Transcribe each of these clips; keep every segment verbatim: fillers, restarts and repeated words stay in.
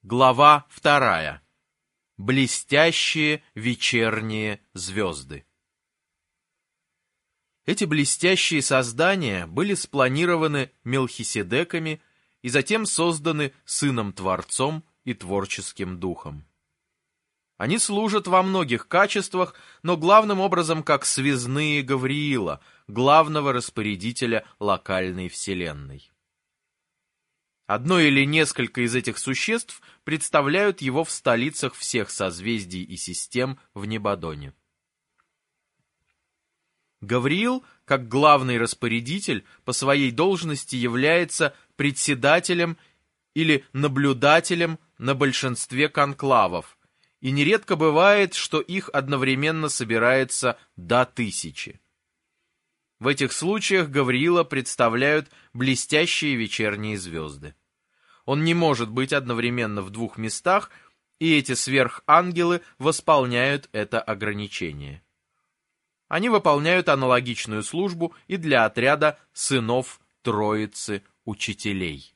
Глава вторая. Блестящие вечерние звезды. Эти блестящие создания были спланированы Мелхиседеками и затем созданы Сыном-Творцом и Творческим Духом. Они служат во многих качествах, но главным образом как связные Гавриила, главного распорядителя локальной вселенной. Одно или несколько из этих существ представляют его в столицах всех созвездий и систем в Небодоне. Гавриил, как главный распорядитель, по своей должности является председателем или наблюдателем на большинстве конклавов, и нередко бывает, что их одновременно собирается до тысячи. В этих случаях Гавриила представляют блестящие вечерние звезды. Он не может быть одновременно в двух местах, и эти сверхангелы восполняют это ограничение. Они выполняют аналогичную службу и для отряда сынов Троицы Учителей.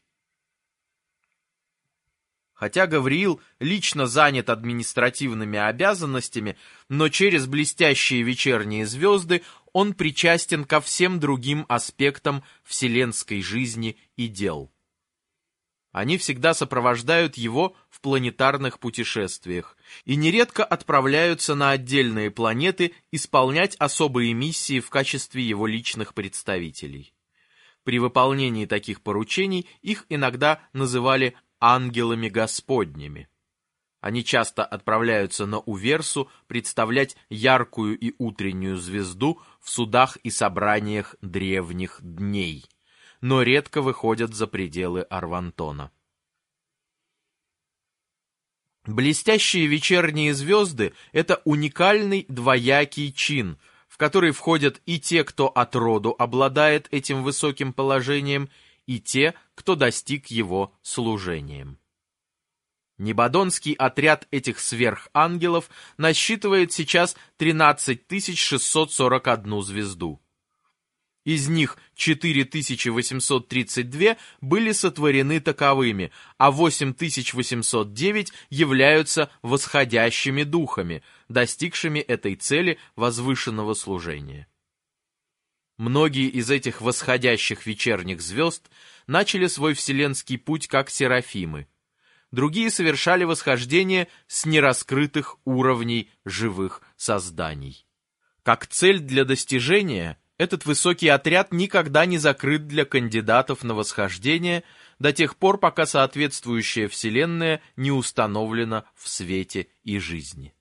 Хотя Гавриил лично занят административными обязанностями, но через блестящие вечерние звезды он причастен ко всем другим аспектам вселенской жизни и дел. Они всегда сопровождают его в планетарных путешествиях и нередко отправляются на отдельные планеты исполнять особые миссии в качестве его личных представителей. При выполнении таких поручений их иногда называли ангелами Господними. Они часто отправляются на Уверсу представлять яркую и утреннюю звезду в судах и собраниях древних дней, но редко выходят за пределы Арвантона. Блестящие вечерние звезды – это уникальный двоякий чин, в который входят и те, кто от роду обладает этим высоким положением, и те, кто достиг его служением. Небодонский отряд этих сверхангелов насчитывает сейчас тринадцать тысяч шестьсот сорок одну звезду. Из них четыре тысячи восемьсот тридцать две были сотворены таковыми, а восемь тысяч восемьсот девять являются восходящими духами, достигшими этой цели возвышенного служения. Многие из этих восходящих вечерних звезд начали свой вселенский путь как серафимы. Другие совершали восхождение с нераскрытых уровней живых созданий. Как цель для достижения, этот высокий отряд никогда не закрыт для кандидатов на восхождение до тех пор, пока соответствующая вселенная не установлена в свете и жизни.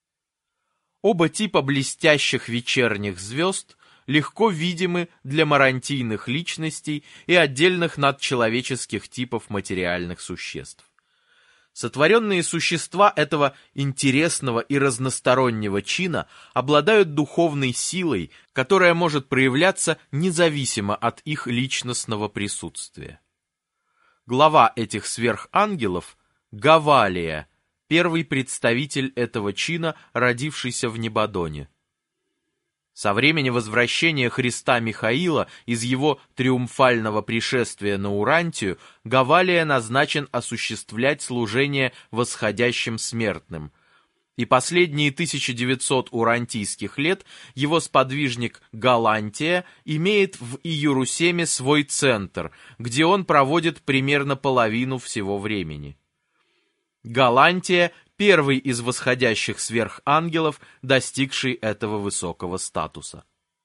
Оба типа блестящих вечерних звезд легко видимы для марантийных личностей и отдельных надчеловеческих типов материальных существ. Сотворенные существа этого интересного и разностороннего чина обладают духовной силой, которая может проявляться независимо от их личностного присутствия. Глава этих сверхангелов – Гавалия, первый представитель этого чина, родившийся в Небодоне. Со времени возвращения Христа Михаила из его триумфального пришествия на Урантию Гавалия назначен осуществлять служение восходящим смертным. И последние тысяча девятьсот урантийских лет его сподвижник Галантия имеет в Иерусалиме свой центр, где он проводит примерно половину всего времени. Галантия – первый из восходящих сверхангелов, достигший этого высокого статуса.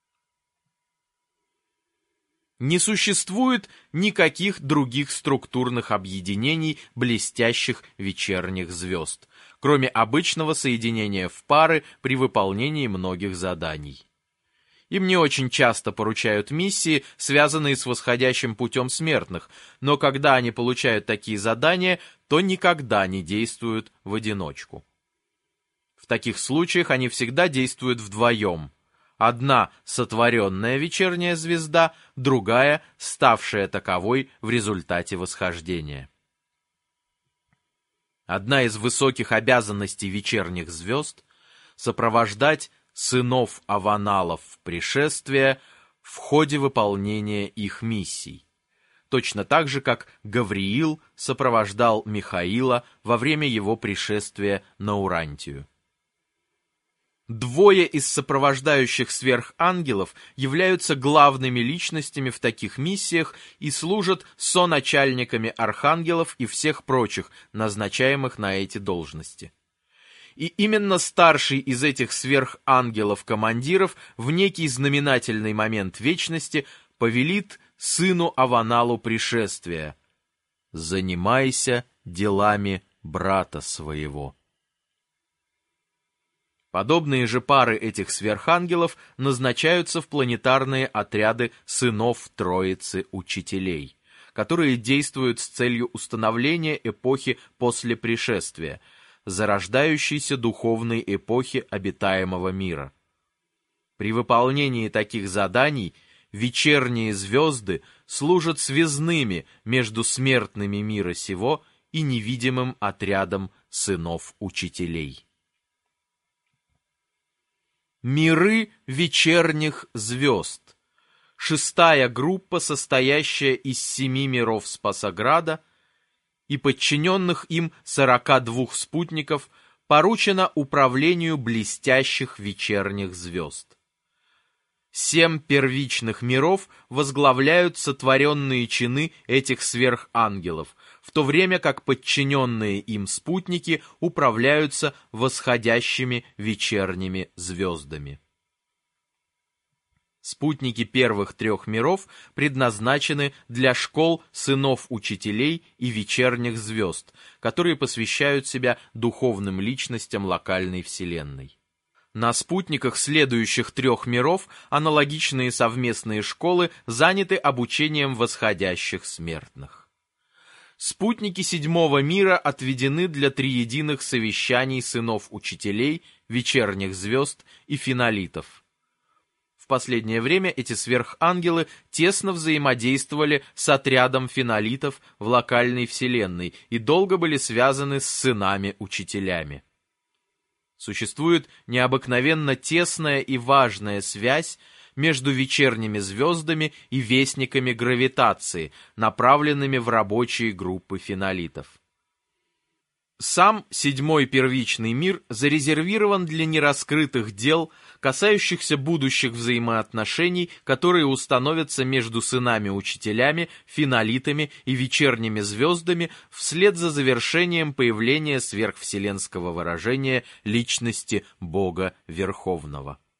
Не существует никаких других структурных объединений блестящих вечерних звезд, кроме обычного соединения в пары при выполнении многих заданий. Им не очень часто поручают миссии, связанные с восходящим путем смертных, но когда они получают такие задания, то никогда не действуют в одиночку. В таких случаях они всегда действуют вдвоем. Одна — сотворенная вечерняя звезда, другая — ставшая таковой в результате восхождения. Одна из высоких обязанностей вечерних звезд — сопровождать сынов Аваналов пришествия в ходе выполнения их миссий. точно так же, как Гавриил сопровождал Михаила во время его пришествия на Урантию. Двое из сопровождающих сверхангелов являются главными личностями в таких миссиях и служат соначальниками архангелов и всех прочих, назначаемых на эти должности. И именно старший из этих сверхангелов-командиров в некий знаменательный момент вечности повелит сыну Аваналу пришествия: «Занимайся делами брата своего». Подобные же пары этих сверхангелов назначаются в планетарные отряды сынов Троицы Учителей, которые действуют с целью установления эпохи после пришествия, зарождающейся духовной эпохи обитаемого мира. При выполнении таких заданий вечерние звезды служат связными между смертными мира сего и невидимым отрядом сынов Учителей. Миры вечерних звезд. Шестая группа, состоящая из семи миров Спасограда и подчиненных им сорока двух спутников, поручена управлению блестящих вечерних звезд. Семь первичных миров возглавляют сотворенные чины этих сверхангелов, в то время как подчиненные им спутники управляются восходящими вечерними звездами. Спутники первых трех миров предназначены для школ сынов учителей и вечерних звезд, которые посвящают себя духовным личностям локальной вселенной. На спутниках следующих трех миров аналогичные совместные школы заняты обучением восходящих смертных. Спутники седьмого мира отведены для триединых совещаний сынов учителей, вечерних звезд и фенолитов. В последнее время эти сверхангелы тесно взаимодействовали с отрядом фенолитов в локальной вселенной и долго были связаны с сынами-учителями. Существует необыкновенно тесная и важная связь между вечерними звездами и вестниками гравитации, направленными в рабочие группы фенолитов. Сам седьмой первичный мир зарезервирован для нераскрытых дел, касающихся будущих взаимоотношений, которые установятся между сынами-учителями, фенолитами и вечерними звездами вслед за завершением появления сверхвселенского выражения личности Бога Верховного.